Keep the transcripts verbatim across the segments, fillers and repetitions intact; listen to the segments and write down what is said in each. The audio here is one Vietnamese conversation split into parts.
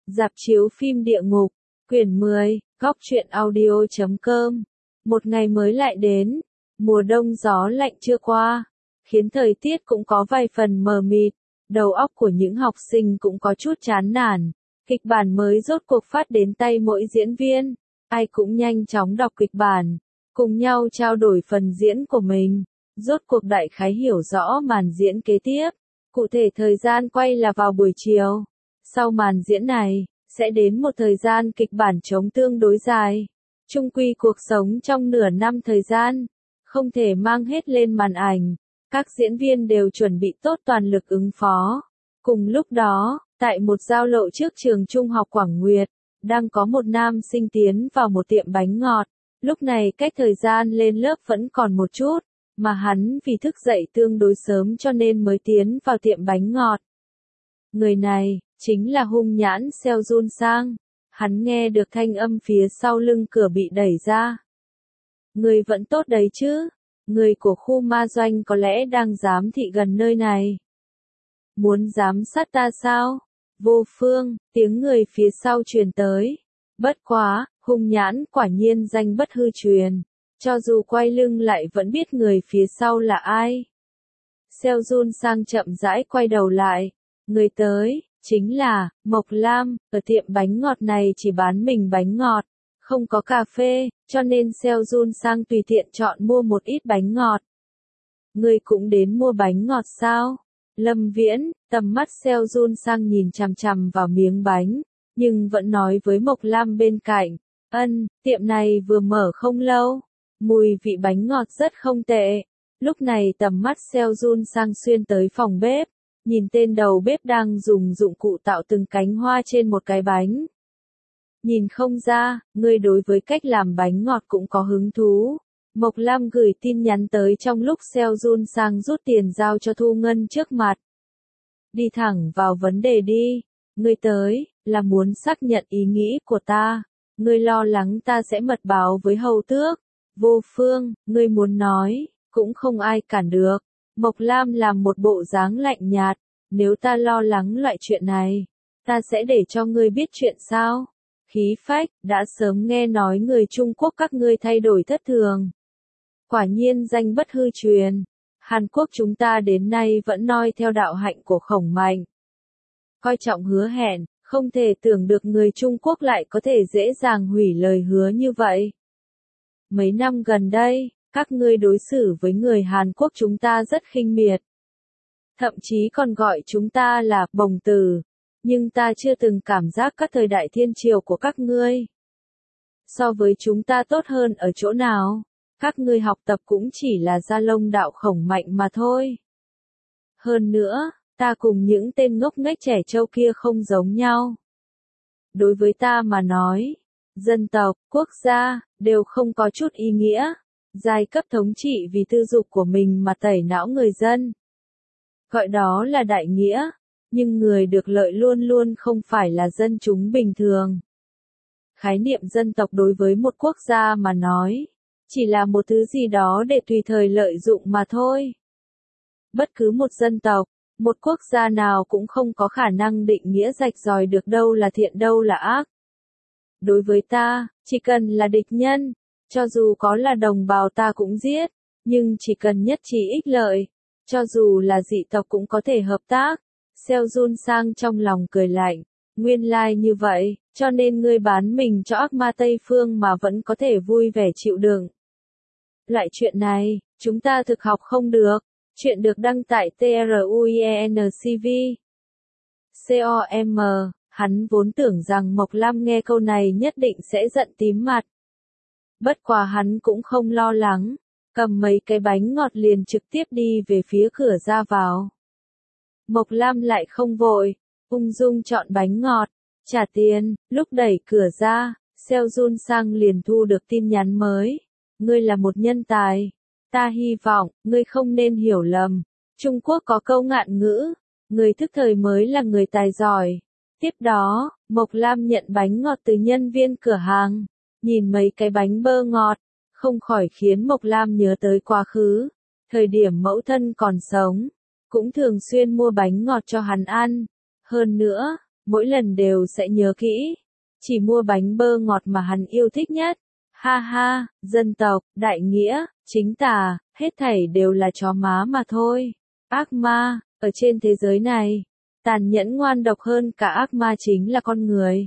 Rạp chiếu phim địa ngục, quyển mười, góc truyện audio chấm com. Một ngày mới lại đến, mùa đông gió lạnh chưa qua, khiến thời tiết cũng có vài phần mờ mịt, đầu óc của những học sinh cũng có chút chán nản. Kịch bản mới rốt cuộc phát đến tay mỗi diễn viên, ai cũng nhanh chóng đọc kịch bản, cùng nhau trao đổi phần diễn của mình, rốt cuộc đại khái hiểu rõ màn diễn kế tiếp. Cụ thể thời gian quay là vào buổi chiều. Sau màn diễn này, sẽ đến một thời gian kịch bản trống tương đối dài. Chung quy cuộc sống trong nửa năm thời gian, không thể mang hết lên màn ảnh. Các diễn viên đều chuẩn bị tốt toàn lực ứng phó. Cùng lúc đó, tại một giao lộ trước trường trung học Quảng Nguyệt, đang có một nam sinh tiến vào một tiệm bánh ngọt. Lúc này cách thời gian lên lớp vẫn còn một chút, mà hắn vì thức dậy tương đối sớm cho nên mới tiến vào tiệm bánh ngọt. Người này, chính là hung nhãn Seo Jun Sang. Hắn nghe được thanh âm phía sau lưng cửa bị đẩy ra. Người vẫn tốt đấy chứ? Người của khu ma doanh có lẽ đang giám thị gần nơi này. Muốn giám sát ta sao? Vô Phương, tiếng người phía sau truyền tới. Bất quá, hung nhãn quả nhiên danh bất hư truyền. Cho dù quay lưng lại vẫn biết người phía sau là ai. Seo Jun Sang chậm rãi quay đầu lại. Người tới, chính là, Mộc Lam, ở tiệm bánh ngọt này chỉ bán mình bánh ngọt, không có cà phê, cho nên Seo Jun Sang tùy tiện chọn mua một ít bánh ngọt. Người cũng đến mua bánh ngọt sao? Lâm Viễn, tầm mắt Seo Jun Sang nhìn chằm chằm vào miếng bánh, nhưng vẫn nói với Mộc Lam bên cạnh, ân, tiệm này vừa mở không lâu, mùi vị bánh ngọt rất không tệ. Lúc này tầm mắt Seo Jun Sang xuyên tới phòng bếp, nhìn tên đầu bếp đang dùng dụng cụ tạo từng cánh hoa trên một cái bánh. Nhìn không ra, ngươi đối với cách làm bánh ngọt cũng có hứng thú. Mộc Lam gửi tin nhắn tới trong lúc Seo Jun Sang rút tiền giao cho Thu Ngân trước mặt. Đi thẳng vào vấn đề đi, ngươi tới, là muốn xác nhận ý nghĩ của ta. Ngươi lo lắng ta sẽ mật báo với hầu tước. Vô Phương, ngươi muốn nói, cũng không ai cản được. Mộc Lam làm một bộ dáng lạnh nhạt, nếu ta lo lắng loại chuyện này, ta sẽ để cho ngươi biết chuyện sao? Khí phách, đã sớm nghe nói người Trung Quốc các ngươi thay đổi thất thường. Quả nhiên danh bất hư truyền, Hàn Quốc chúng ta đến nay vẫn noi theo đạo hạnh của Khổng Mạnh. Coi trọng hứa hẹn, không thể tưởng được người Trung Quốc lại có thể dễ dàng hủy lời hứa như vậy. Mấy năm gần đây, các ngươi đối xử với người Hàn Quốc chúng ta rất khinh miệt. Thậm chí còn gọi chúng ta là bồng tử. Nhưng ta chưa từng cảm giác các thời đại thiên triều của các ngươi so với chúng ta tốt hơn ở chỗ nào. Các ngươi học tập cũng chỉ là Gia Long đạo Khổng Mạnh mà thôi. Hơn nữa, ta cùng những tên ngốc nghếch trẻ trâu kia không giống nhau. Đối với ta mà nói, dân tộc, quốc gia, đều không có chút ý nghĩa. Giai cấp thống trị vì tư dục của mình mà tẩy não người dân. Gọi đó là đại nghĩa, nhưng người được lợi luôn luôn không phải là dân chúng bình thường. Khái niệm dân tộc đối với một quốc gia mà nói, chỉ là một thứ gì đó để tùy thời lợi dụng mà thôi. Bất cứ một dân tộc, một quốc gia nào cũng không có khả năng định nghĩa rạch ròi được đâu là thiện đâu là ác. Đối với ta, chỉ cần là địch nhân, cho dù có là đồng bào ta cũng giết, nhưng chỉ cần nhất trí ích lợi, cho dù là dị tộc cũng có thể hợp tác. Seo Jun Sang trong lòng cười lạnh, nguyên lai like như vậy, cho nên ngươi bán mình cho ác ma Tây Phương mà vẫn có thể vui vẻ chịu đựng. Loại chuyện này, chúng ta thực học không được. Chuyện được đăng tại truencv. com, hắn vốn tưởng rằng Mộc Lam nghe câu này nhất định sẽ giận tím mặt. Bất quá hắn cũng không lo lắng, cầm mấy cái bánh ngọt liền trực tiếp đi về phía cửa ra vào. Mộc Lam lại không vội, ung dung chọn bánh ngọt, trả tiền, lúc đẩy cửa ra, Seo Jun Sang liền thu được tin nhắn mới. Ngươi là một nhân tài. Ta hy vọng, ngươi không nên hiểu lầm. Trung Quốc có câu ngạn ngữ, người thức thời mới là người tài giỏi. Tiếp đó, Mộc Lam nhận bánh ngọt từ nhân viên cửa hàng, nhìn mấy cái bánh bơ ngọt, không khỏi khiến Mộc Lam nhớ tới quá khứ. Thời điểm mẫu thân còn sống, cũng thường xuyên mua bánh ngọt cho hắn ăn. Hơn nữa, mỗi lần đều sẽ nhớ kỹ. Chỉ mua bánh bơ ngọt mà hắn yêu thích nhất. Ha ha, dân tộc, đại nghĩa, chính tà, hết thảy đều là chó má mà thôi. Ác ma, ở trên thế giới này, tàn nhẫn ngoan độc hơn cả ác ma chính là con người.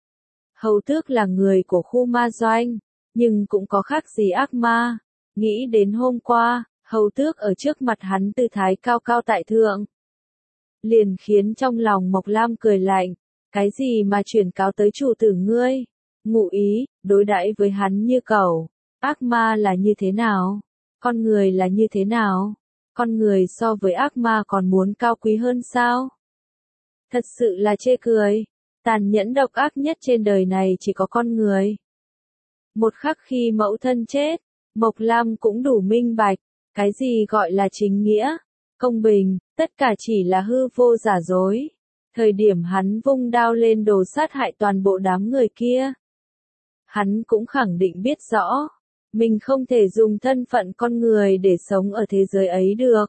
Hầu tước là người của khu ma doanh, nhưng cũng có khác gì ác ma. Nghĩ đến hôm qua, hầu tước ở trước mặt hắn tư thái cao cao tại thượng. Liền khiến trong lòng Mộc Lam cười lạnh, cái gì mà chuyển cáo tới chủ tử ngươi? Ngụ ý, đối đãi với hắn như cẩu. Ác ma là như thế nào? Con người là như thế nào? Con người so với ác ma còn muốn cao quý hơn sao? Thật sự là chê cười. Tàn nhẫn độc ác nhất trên đời này chỉ có con người. Một khắc khi mẫu thân chết, Mộc Lam cũng đủ minh bạch, cái gì gọi là chính nghĩa, công bình, tất cả chỉ là hư vô giả dối. Thời điểm hắn vung đao lên đồ sát hại toàn bộ đám người kia, hắn cũng khẳng định biết rõ, mình không thể dùng thân phận con người để sống ở thế giới ấy được.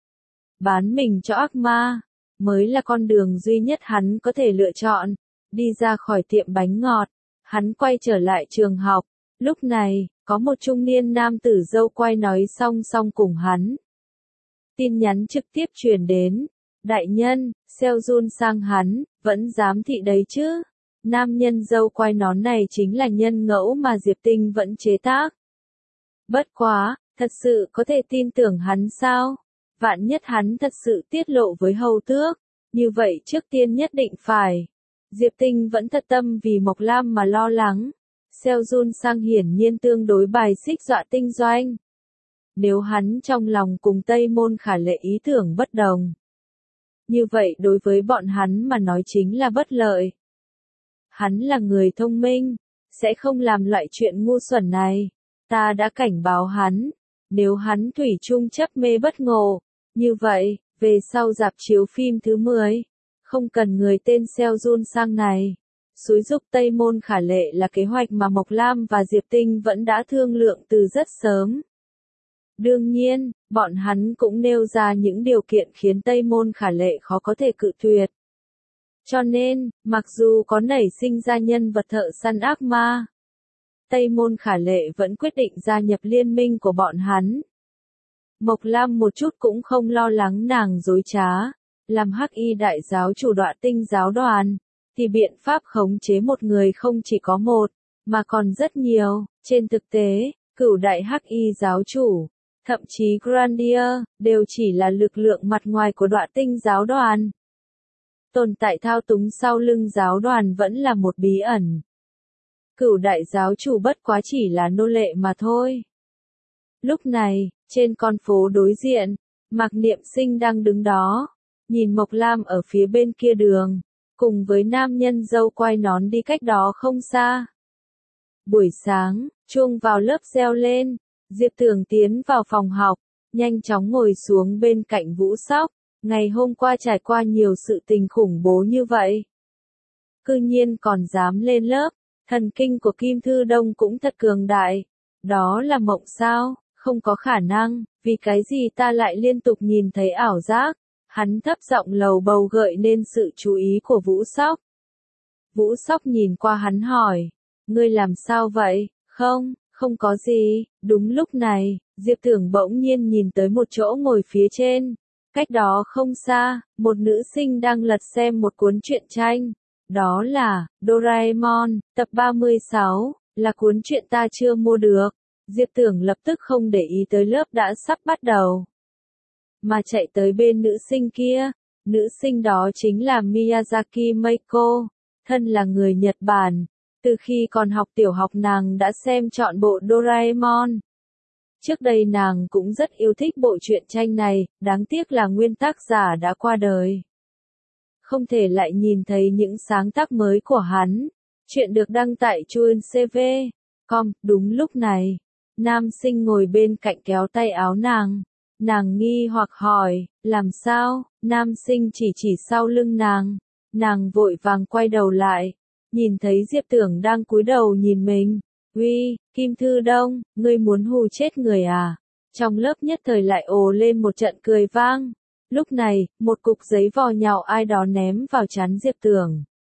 Bán mình cho ác ma, mới là con đường duy nhất hắn có thể lựa chọn. Đi ra khỏi tiệm bánh ngọt, hắn quay trở lại trường học. Lúc này, có một trung niên nam tử râu quai nói song song cùng hắn. Tin nhắn trực tiếp truyền đến. Đại nhân, Seojun sang hắn, vẫn dám thị đấy chứ. Nam nhân râu quai nón này chính là nhân ngẫu mà Diệp Tinh vẫn chế tác. Bất quá, thật sự có thể tin tưởng hắn sao? Vạn nhất hắn thật sự tiết lộ với hầu tước. Như vậy trước tiên nhất định phải. Diệp Tinh vẫn thật tâm vì Mộc Lam mà lo lắng. Seojun sang hiển nhiên tương đối bài xích dọa tinh doanh. Nếu hắn trong lòng cùng Tây Môn Khả Lệ ý tưởng bất đồng, như vậy đối với bọn hắn mà nói chính là bất lợi. Hắn là người thông minh, sẽ không làm loại chuyện ngu xuẩn này. Ta đã cảnh báo hắn, nếu hắn thủy chung chấp mê bất ngộ, như vậy, về sau rạp chiếu phim thứ mười, không cần người tên Seojun sang này. Xúi dục Tây Môn Khả Lệ là kế hoạch mà Mộc Lam và Diệp Tinh vẫn đã thương lượng từ rất sớm. Đương nhiên, bọn hắn cũng nêu ra những điều kiện khiến Tây Môn Khả Lệ khó có thể cự tuyệt. Cho nên, mặc dù có nảy sinh ra nhân vật thợ săn ác ma, Tây Môn Khả Lệ vẫn quyết định gia nhập liên minh của bọn hắn. Mộc Lam một chút cũng không lo lắng nàng dối trá, làm Hắc Y đại giáo chủ Đọa Tinh giáo đoàn, thì biện pháp khống chế một người không chỉ có một, mà còn rất nhiều. Trên thực tế, cửu đại Hắc Y giáo chủ, thậm chí Grandier, đều chỉ là lực lượng mặt ngoài của Đọa Tinh giáo đoàn. Tồn tại thao túng sau lưng giáo đoàn vẫn là một bí ẩn. Cửu đại giáo chủ bất quá chỉ là nô lệ mà thôi. Lúc này, trên con phố đối diện, Mạc Niệm Sinh đang đứng đó, nhìn Mộc Lam ở phía bên kia đường, cùng với nam nhân râu quai nón đi cách đó không xa. Buổi sáng, chuông vào lớp reo lên, Diệp Tưởng tiến vào phòng học, nhanh chóng ngồi xuống bên cạnh Vũ Sóc. Ngày hôm qua trải qua nhiều sự tình khủng bố như vậy, cư nhiên còn dám lên lớp. Thần kinh của Kim Thư Đông cũng thật cường đại. Đó là mộng sao? Không có khả năng, vì cái gì ta lại liên tục nhìn thấy ảo giác? Hắn thấp giọng lầu bầu gợi nên sự chú ý của Vũ Sóc. Vũ Sóc nhìn qua hắn hỏi, ngươi làm sao vậy? Không, không có gì. Đúng lúc này, Diệp Tưởng bỗng nhiên nhìn tới một chỗ ngồi phía trên. Cách đó không xa, một nữ sinh đang lật xem một cuốn truyện tranh. Đó là Doraemon, tập ba mươi sáu, là cuốn truyện ta chưa mua được. Diệp Tưởng lập tức không để ý tới lớp đã sắp bắt đầu, mà chạy tới bên nữ sinh kia. Nữ sinh đó chính là Miyazaki Meiko, thân là người Nhật Bản. Từ khi còn học tiểu học nàng đã xem trọn bộ Doraemon. Trước đây nàng cũng rất yêu thích bộ truyện tranh này, đáng tiếc là nguyên tác giả đã qua đời. Không thể lại nhìn thấy những sáng tác mới của hắn. Chuyện được đăng tại chuin xê vê chấm com. Đúng lúc này, nam sinh ngồi bên cạnh kéo tay áo nàng. Nàng nghi hoặc hỏi, làm sao? Nam sinh chỉ chỉ sau lưng nàng. Nàng vội vàng quay đầu lại, nhìn thấy Diệp Tưởng đang cúi đầu nhìn mình. Uy, Kim Thư Đông, ngươi muốn hù chết người à? Trong lớp nhất thời lại ồ lên một trận cười vang. Lúc này, một cục giấy vò nhào ai đó ném vào trán Diệp Tưởng.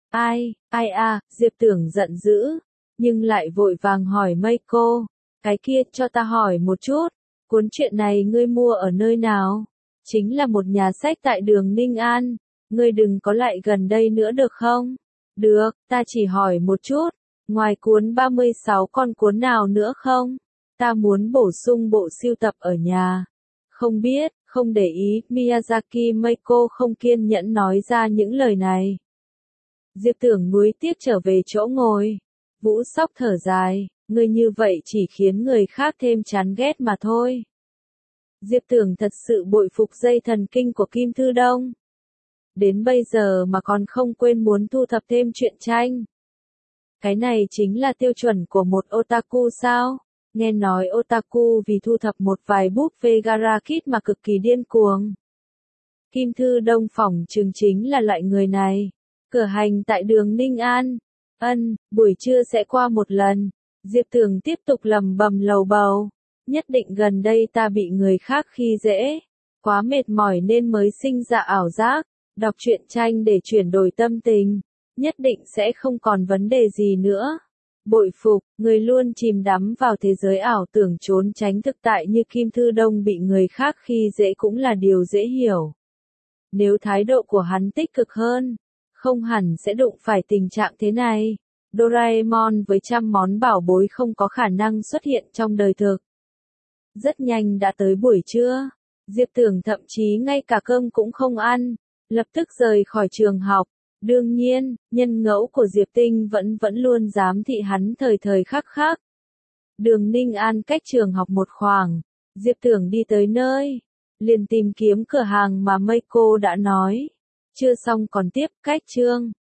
Ai, ai à, Diệp Tưởng giận dữ, nhưng lại vội vàng hỏi Meiko, cái kia cho ta hỏi một chút, cuốn truyện này ngươi mua ở nơi nào? Chính là một nhà sách tại đường Ninh An, ngươi đừng có lại gần đây nữa được không? Được, ta chỉ hỏi một chút, ngoài cuốn ba mươi sáu còn cuốn nào nữa không? Ta muốn bổ sung bộ sưu tập ở nhà. Không biết, không để ý, Miyazaki Meiko không kiên nhẫn nói ra những lời này. Diệp Tưởng nuối tiếc trở về chỗ ngồi. Vũ Sóc thở dài, ngươi như vậy chỉ khiến người khác thêm chán ghét mà thôi. Diệp Tưởng thật sự bội phục dây thần kinh của Kim Thư Đông. Đến bây giờ mà còn không quên muốn thu thập thêm truyện tranh. Cái này chính là tiêu chuẩn của một otaku sao? Nghe nói otaku vì thu thập một vài búp phê Gara Kid mà cực kỳ điên cuồng. Kim Thư Đông phỏng chừng chính là loại người này. Cửa hành tại đường Ninh An. Ân, buổi trưa sẽ qua một lần. Diệp Tưởng tiếp tục lầm bầm lầu bầu. Nhất định gần đây ta bị người khác khi dễ. Quá mệt mỏi nên mới sinh ra ảo giác. Đọc truyện tranh để chuyển đổi tâm tình. Nhất định sẽ không còn vấn đề gì nữa. Bội phục, người luôn chìm đắm vào thế giới ảo tưởng trốn tránh thực tại như Kim Thư Đông bị người khác khi dễ cũng là điều dễ hiểu. Nếu thái độ của hắn tích cực hơn, không hẳn sẽ đụng phải tình trạng thế này. Doraemon với trăm món bảo bối không có khả năng xuất hiện trong đời thực. Rất nhanh đã tới buổi trưa, Diệp Tưởng thậm chí ngay cả cơm cũng không ăn, lập tức rời khỏi trường học. Đương nhiên, nhân ngẫu của Diệp Tinh vẫn vẫn luôn giám thị hắn thời thời khắc khắc. Đường Ninh An cách trường học một khoảng, Diệp Tưởng đi tới nơi, liền tìm kiếm cửa hàng mà Meiko đã nói. Chưa xong còn tiếp, cách chương.